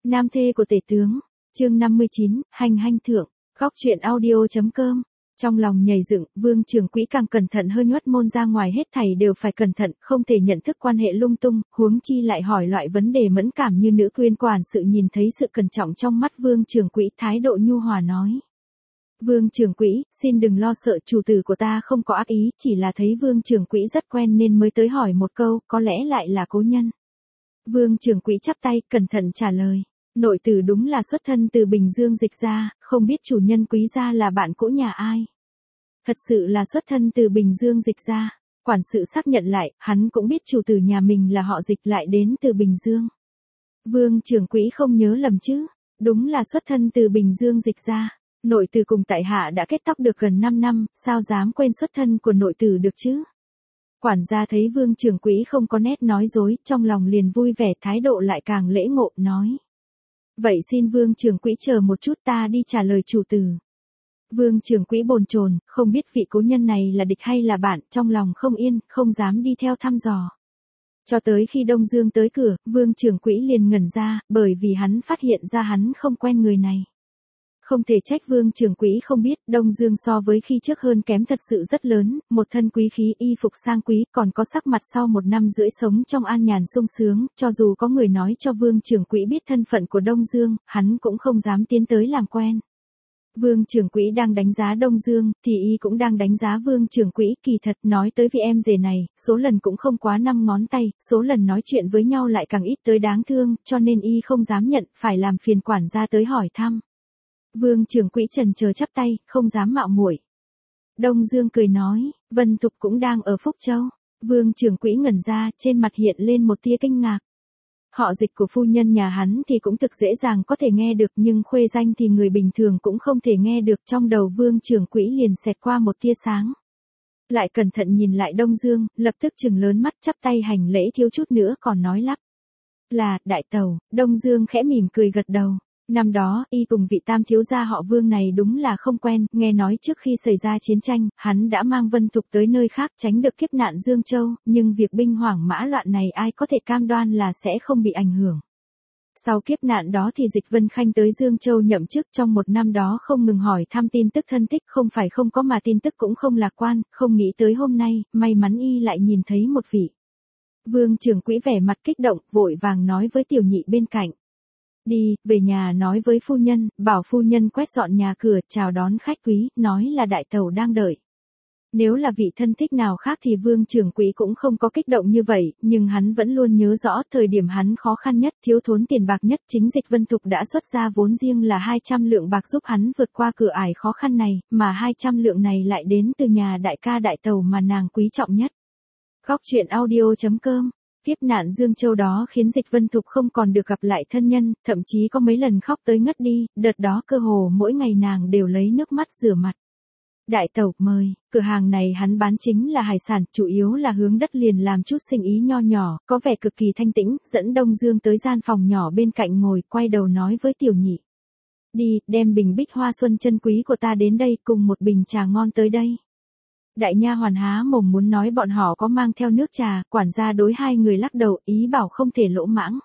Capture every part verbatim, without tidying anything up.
Nam thê của tể tướng, chương năm mươi chín, hành hành thượng, góc truyện audio.com. Trong lòng nhảy dựng, Vương Trường Quỹ càng cẩn thận hơn, nhuất môn ra ngoài hết thảy đều phải cẩn thận, không thể nhận thức quan hệ lung tung, huống chi lại hỏi loại vấn đề mẫn cảm như nữ quyên quản sự. Nhìn thấy sự cẩn trọng trong mắt Vương Trường Quỹ, thái độ nhu hòa nói. Vương Trường Quỹ, xin đừng lo sợ, chủ tử của ta không có ác ý, chỉ là thấy Vương Trường Quỹ rất quen nên mới tới hỏi một câu, có lẽ lại là cố nhân. Vương Trường Quỹ chắp tay, cẩn thận trả lời. Nội tử đúng là xuất thân từ Bình Dương Dịch gia, không biết chủ nhân Quý gia là bạn cũ nhà ai. Thật sự là xuất thân từ Bình Dương Dịch gia. Quản sự xác nhận lại, hắn cũng biết chủ tử nhà mình là họ Dịch, lại đến từ Bình Dương. Vương Trường Quỹ không nhớ lầm chứ, đúng là xuất thân từ Bình Dương Dịch gia. Nội tử cùng tại hạ đã kết tóc được gần năm năm, sao dám quên xuất thân của nội tử được chứ? Quản gia thấy Vương Trường Quỹ không có nét nói dối, trong lòng liền vui vẻ, thái độ lại càng lễ ngộ, nói. Vậy xin Vương Trường Quỹ chờ một chút, ta đi trả lời chủ tử. Vương Trường Quỹ bồn chồn, không biết vị cố nhân này là địch hay là bạn, trong lòng không yên, không dám đi theo thăm dò. Cho tới khi Đông Dương tới cửa, Vương Trường Quỹ liền ngẩn ra, bởi vì hắn phát hiện ra hắn không quen người này. Không thể trách Vương Trường Quỹ không biết, Đông Dương so với khi trước hơn kém thật sự rất lớn, một thân quý khí, y phục sang quý, còn có sắc mặt sau một năm rưỡi sống trong an nhàn sung sướng, cho dù có người nói cho Vương Trường Quỹ biết thân phận của Đông Dương, hắn cũng không dám tiến tới làm quen. Vương Trường Quỹ đang đánh giá Đông Dương, thì y cũng đang đánh giá Vương Trường Quỹ. Kỳ thật nói tới vị em rể này, số lần cũng không quá năm ngón tay, số lần nói chuyện với nhau lại càng ít tới đáng thương, cho nên y không dám nhận, phải làm phiền quản gia tới hỏi thăm. Vương Trường Quỹ trần chờ chắp tay, không dám mạo muội. Đông Dương cười nói, Vân Thục cũng đang ở Phúc Châu. Vương Trường Quỹ ngẩn ra, trên mặt hiện lên một tia kinh ngạc. Họ Dịch của phu nhân nhà hắn thì cũng thực dễ dàng có thể nghe được, nhưng khuê danh thì người bình thường cũng không thể nghe được. Trong đầu Vương Trường Quỹ liền xẹt qua một tia sáng. Lại cẩn thận nhìn lại Đông Dương, lập tức trừng lớn mắt, chắp tay hành lễ, thiếu chút nữa còn nói lắp. Là, đại tẩu. Đông Dương khẽ mỉm cười gật đầu. Năm đó, y cùng vị tam thiếu gia họ Vương này đúng là không quen, nghe nói trước khi xảy ra chiến tranh, hắn đã mang Vân Thục tới nơi khác tránh được kiếp nạn Dương Châu, nhưng việc binh hoảng mã loạn này ai có thể cam đoan là sẽ không bị ảnh hưởng. Sau kiếp nạn đó thì Dịch Vân Khanh tới Dương Châu nhậm chức, trong một năm đó không ngừng hỏi thăm tin tức thân thích, không phải không có mà tin tức cũng không lạc quan, không nghĩ tới hôm nay, may mắn y lại nhìn thấy một vị. Vương Trường Quỹ vẻ mặt kích động, vội vàng nói với tiểu nhị bên cạnh. Đi, về nhà nói với phu nhân, bảo phu nhân quét dọn nhà cửa, chào đón khách quý, nói là đại tẩu đang đợi. Nếu là vị thân thích nào khác thì Vương Trường Quỹ cũng không có kích động như vậy, nhưng hắn vẫn luôn nhớ rõ thời điểm hắn khó khăn nhất, thiếu thốn tiền bạc nhất, chính Dịch Vân Thục đã xuất ra vốn riêng là hai trăm lượng bạc giúp hắn vượt qua cửa ải khó khăn này, mà hai trăm lượng này lại đến từ nhà đại ca đại tẩu mà nàng quý trọng nhất. Góc truyện audio.com. Kiếp nạn Dương Châu đó khiến Dịch Vân Thục không còn được gặp lại thân nhân, thậm chí có mấy lần khóc tới ngất đi, đợt đó cơ hồ mỗi ngày nàng đều lấy nước mắt rửa mặt. Đại tẩu, mời, cửa hàng này hắn bán chính là hải sản, chủ yếu là hướng đất liền làm chút sinh ý nho nhỏ, có vẻ cực kỳ thanh tĩnh, dẫn Đông Dương tới gian phòng nhỏ bên cạnh ngồi, quay đầu nói với tiểu nhị. Đi, đem bình bích hoa xuân chân quý của ta đến đây, cùng một bình trà ngon tới đây. Đại nha hoàn há mồm muốn nói bọn họ có mang theo nước trà, quản gia đối hai người lắc đầu, ý bảo không thể lỗ mãng.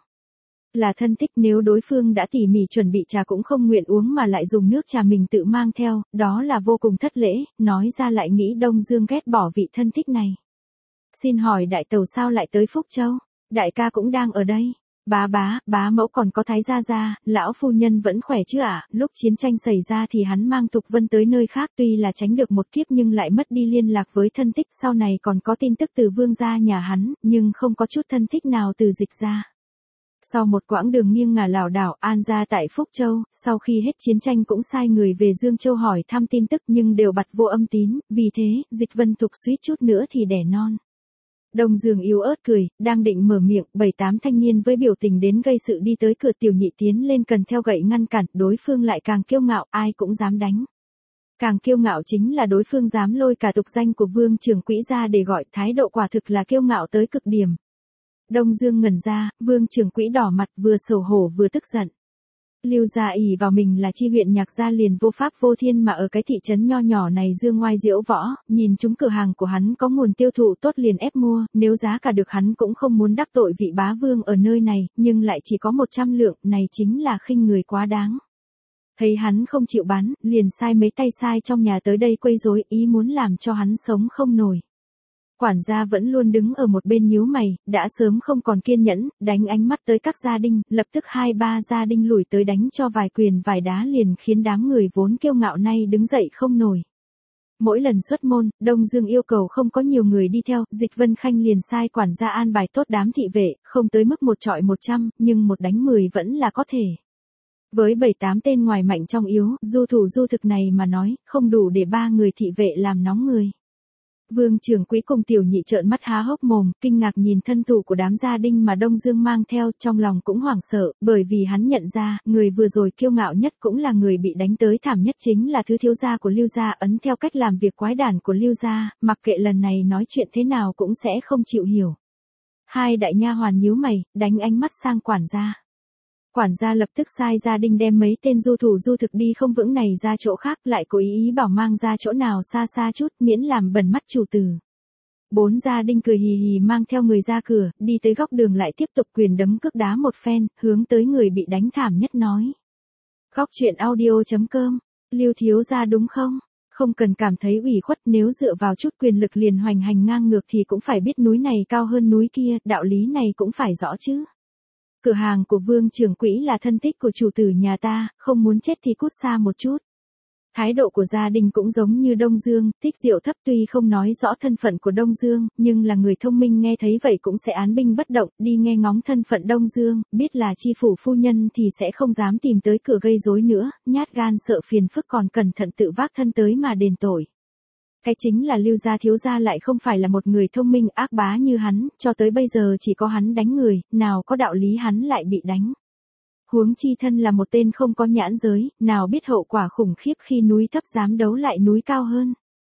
Là thân thích, nếu đối phương đã tỉ mỉ chuẩn bị trà cũng không nguyện uống mà lại dùng nước trà mình tự mang theo, đó là vô cùng thất lễ, nói ra lại nghĩ Đông Dương ghét bỏ vị thân thích này. Xin hỏi đại tẩu sao lại tới Phúc Châu? Đại ca cũng đang ở đây. Bá bá, bá mẫu còn có thái gia gia, lão phu nhân vẫn khỏe chứ ạ? À? Lúc chiến tranh xảy ra thì hắn mang Thục Vân tới nơi khác, tuy là tránh được một kiếp nhưng lại mất đi liên lạc với thân thích, sau này còn có tin tức từ Vương gia nhà hắn, nhưng không có chút thân thích nào từ Dịch gia. Sau một quãng đường nghiêng ngả lảo đảo, an gia tại Phúc Châu, sau khi hết chiến tranh cũng sai người về Dương Châu hỏi thăm tin tức nhưng đều bặt vô âm tín, vì thế, Dịch Vân Thục suýt chút nữa thì đẻ non. Đông Dương yếu ớt cười, đang định mở miệng, bảy tám thanh niên với biểu tình đến gây sự đi tới cửa, tiểu nhị tiến lên cần theo gậy ngăn cản, đối phương lại càng kiêu ngạo, ai cũng dám đánh. Càng kiêu ngạo chính là đối phương dám lôi cả tục danh của Vương Trường Quỹ ra để gọi, thái độ quả thực là kiêu ngạo tới cực điểm. Đông Dương ngẩn ra, Vương Trường Quỹ đỏ mặt, vừa xấu hổ vừa tức giận. Lưu gia ỷ vào mình là chi huyện nhạc gia liền vô pháp vô thiên mà ở cái thị trấn nho nhỏ này dương ngoai diễu võ, nhìn chúng cửa hàng của hắn có nguồn tiêu thụ tốt liền ép mua, nếu giá cả được hắn cũng không muốn đắc tội vị bá vương ở nơi này, nhưng lại chỉ có một trăm lượng, này chính là khinh người quá đáng. Thấy hắn không chịu bán, liền sai mấy tay sai trong nhà tới đây quấy rối, ý muốn làm cho hắn sống không nổi. Quản gia vẫn luôn đứng ở một bên nhíu mày, đã sớm không còn kiên nhẫn, đánh ánh mắt tới các gia đình, lập tức hai ba gia đình lùi tới đánh cho vài quyền vài đá liền khiến đám người vốn kiêu ngạo nay đứng dậy không nổi. Mỗi lần xuất môn, Đông Dương yêu cầu không có nhiều người đi theo, Dịch Vân Khanh liền sai quản gia an bài tốt đám thị vệ, không tới mức một trọi một trăm, nhưng một đánh mười vẫn là có thể. Với bảy tám tên ngoài mạnh trong yếu, du thủ du thực này mà nói, không đủ để ba người thị vệ làm nóng người. Vương trưởng quỹ cùng tiểu nhị trợn mắt há hốc mồm, kinh ngạc nhìn thân thủ của đám gia đình mà Đông Dương mang theo, trong lòng cũng hoảng sợ, bởi vì hắn nhận ra, người vừa rồi kiêu ngạo nhất cũng là người bị đánh tới thảm nhất chính là thứ thiếu gia của Lưu gia, ấn theo cách làm việc quái đản của Lưu gia, mặc kệ lần này nói chuyện thế nào cũng sẽ không chịu hiểu. Hai đại nha hoàn nhíu mày, đánh ánh mắt sang quản gia. Quản gia lập tức sai gia đình đem mấy tên du thủ du thực đi không vững này ra chỗ khác, lại cố ý ý bảo mang ra chỗ nào xa xa chút, miễn làm bẩn mắt chủ tử. Bốn gia đình cười hì hì mang theo người ra cửa, đi tới góc đường lại tiếp tục quyền đấm cước đá một phen, hướng tới người bị đánh thảm nhất nói. Góc chuyện audio chấm com, Lưu thiếu gia đúng không? Không cần cảm thấy ủy khuất, nếu dựa vào chút quyền lực liền hoành hành ngang ngược thì cũng phải biết núi này cao hơn núi kia, đạo lý này cũng phải rõ chứ. Cửa hàng của Vương trưởng quỹ là thân thích của chủ tử nhà ta, không muốn chết thì cút xa một chút. Thái độ của gia đình cũng giống như Đông Dương, Thích Diệu Thấp tuy không nói rõ thân phận của Đông Dương, nhưng là người thông minh nghe thấy vậy cũng sẽ án binh bất động, đi nghe ngóng thân phận Đông Dương, biết là chi phủ phu nhân thì sẽ không dám tìm tới cửa gây rối nữa, nhát gan sợ phiền phức còn cẩn thận tự vác thân tới mà đền tội. Cái chính là Lưu gia thiếu gia lại không phải là một người thông minh ác bá như hắn, cho tới bây giờ chỉ có hắn đánh người, nào có đạo lý hắn lại bị đánh. Huống chi thân là một tên không có nhãn giới, nào biết hậu quả khủng khiếp khi núi thấp dám đấu lại núi cao hơn.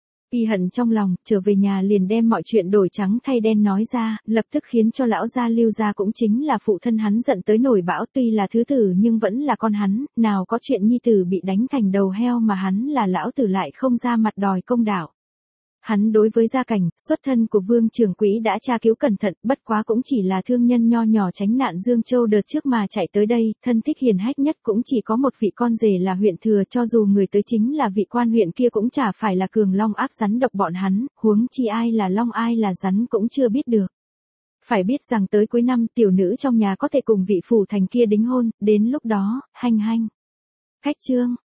Y hận trong lòng, trở về nhà liền đem mọi chuyện đổi trắng thay đen nói ra, lập tức khiến cho lão gia Lưu gia cũng chính là phụ thân hắn giận tới nổi bão, tuy là thứ tử nhưng vẫn là con hắn, nào có chuyện nhi tử bị đánh thành đầu heo mà hắn là lão tử lại không ra mặt đòi công đạo. Hắn đối với gia cảnh, xuất thân của Vương trưởng quỹ đã tra cứu cẩn thận, bất quá cũng chỉ là thương nhân nho nhỏ tránh nạn Dương Châu đợt trước mà chạy tới đây, thân thích hiền hách nhất cũng chỉ có một vị con rể là huyện thừa, cho dù người tới chính là vị quan huyện kia cũng chả phải là cường long áp rắn độc bọn hắn, huống chi ai là long ai là rắn cũng chưa biết được. Phải biết rằng tới cuối năm tiểu nữ trong nhà có thể cùng vị phủ thành kia đính hôn, đến lúc đó, hanh hanh. Cách chương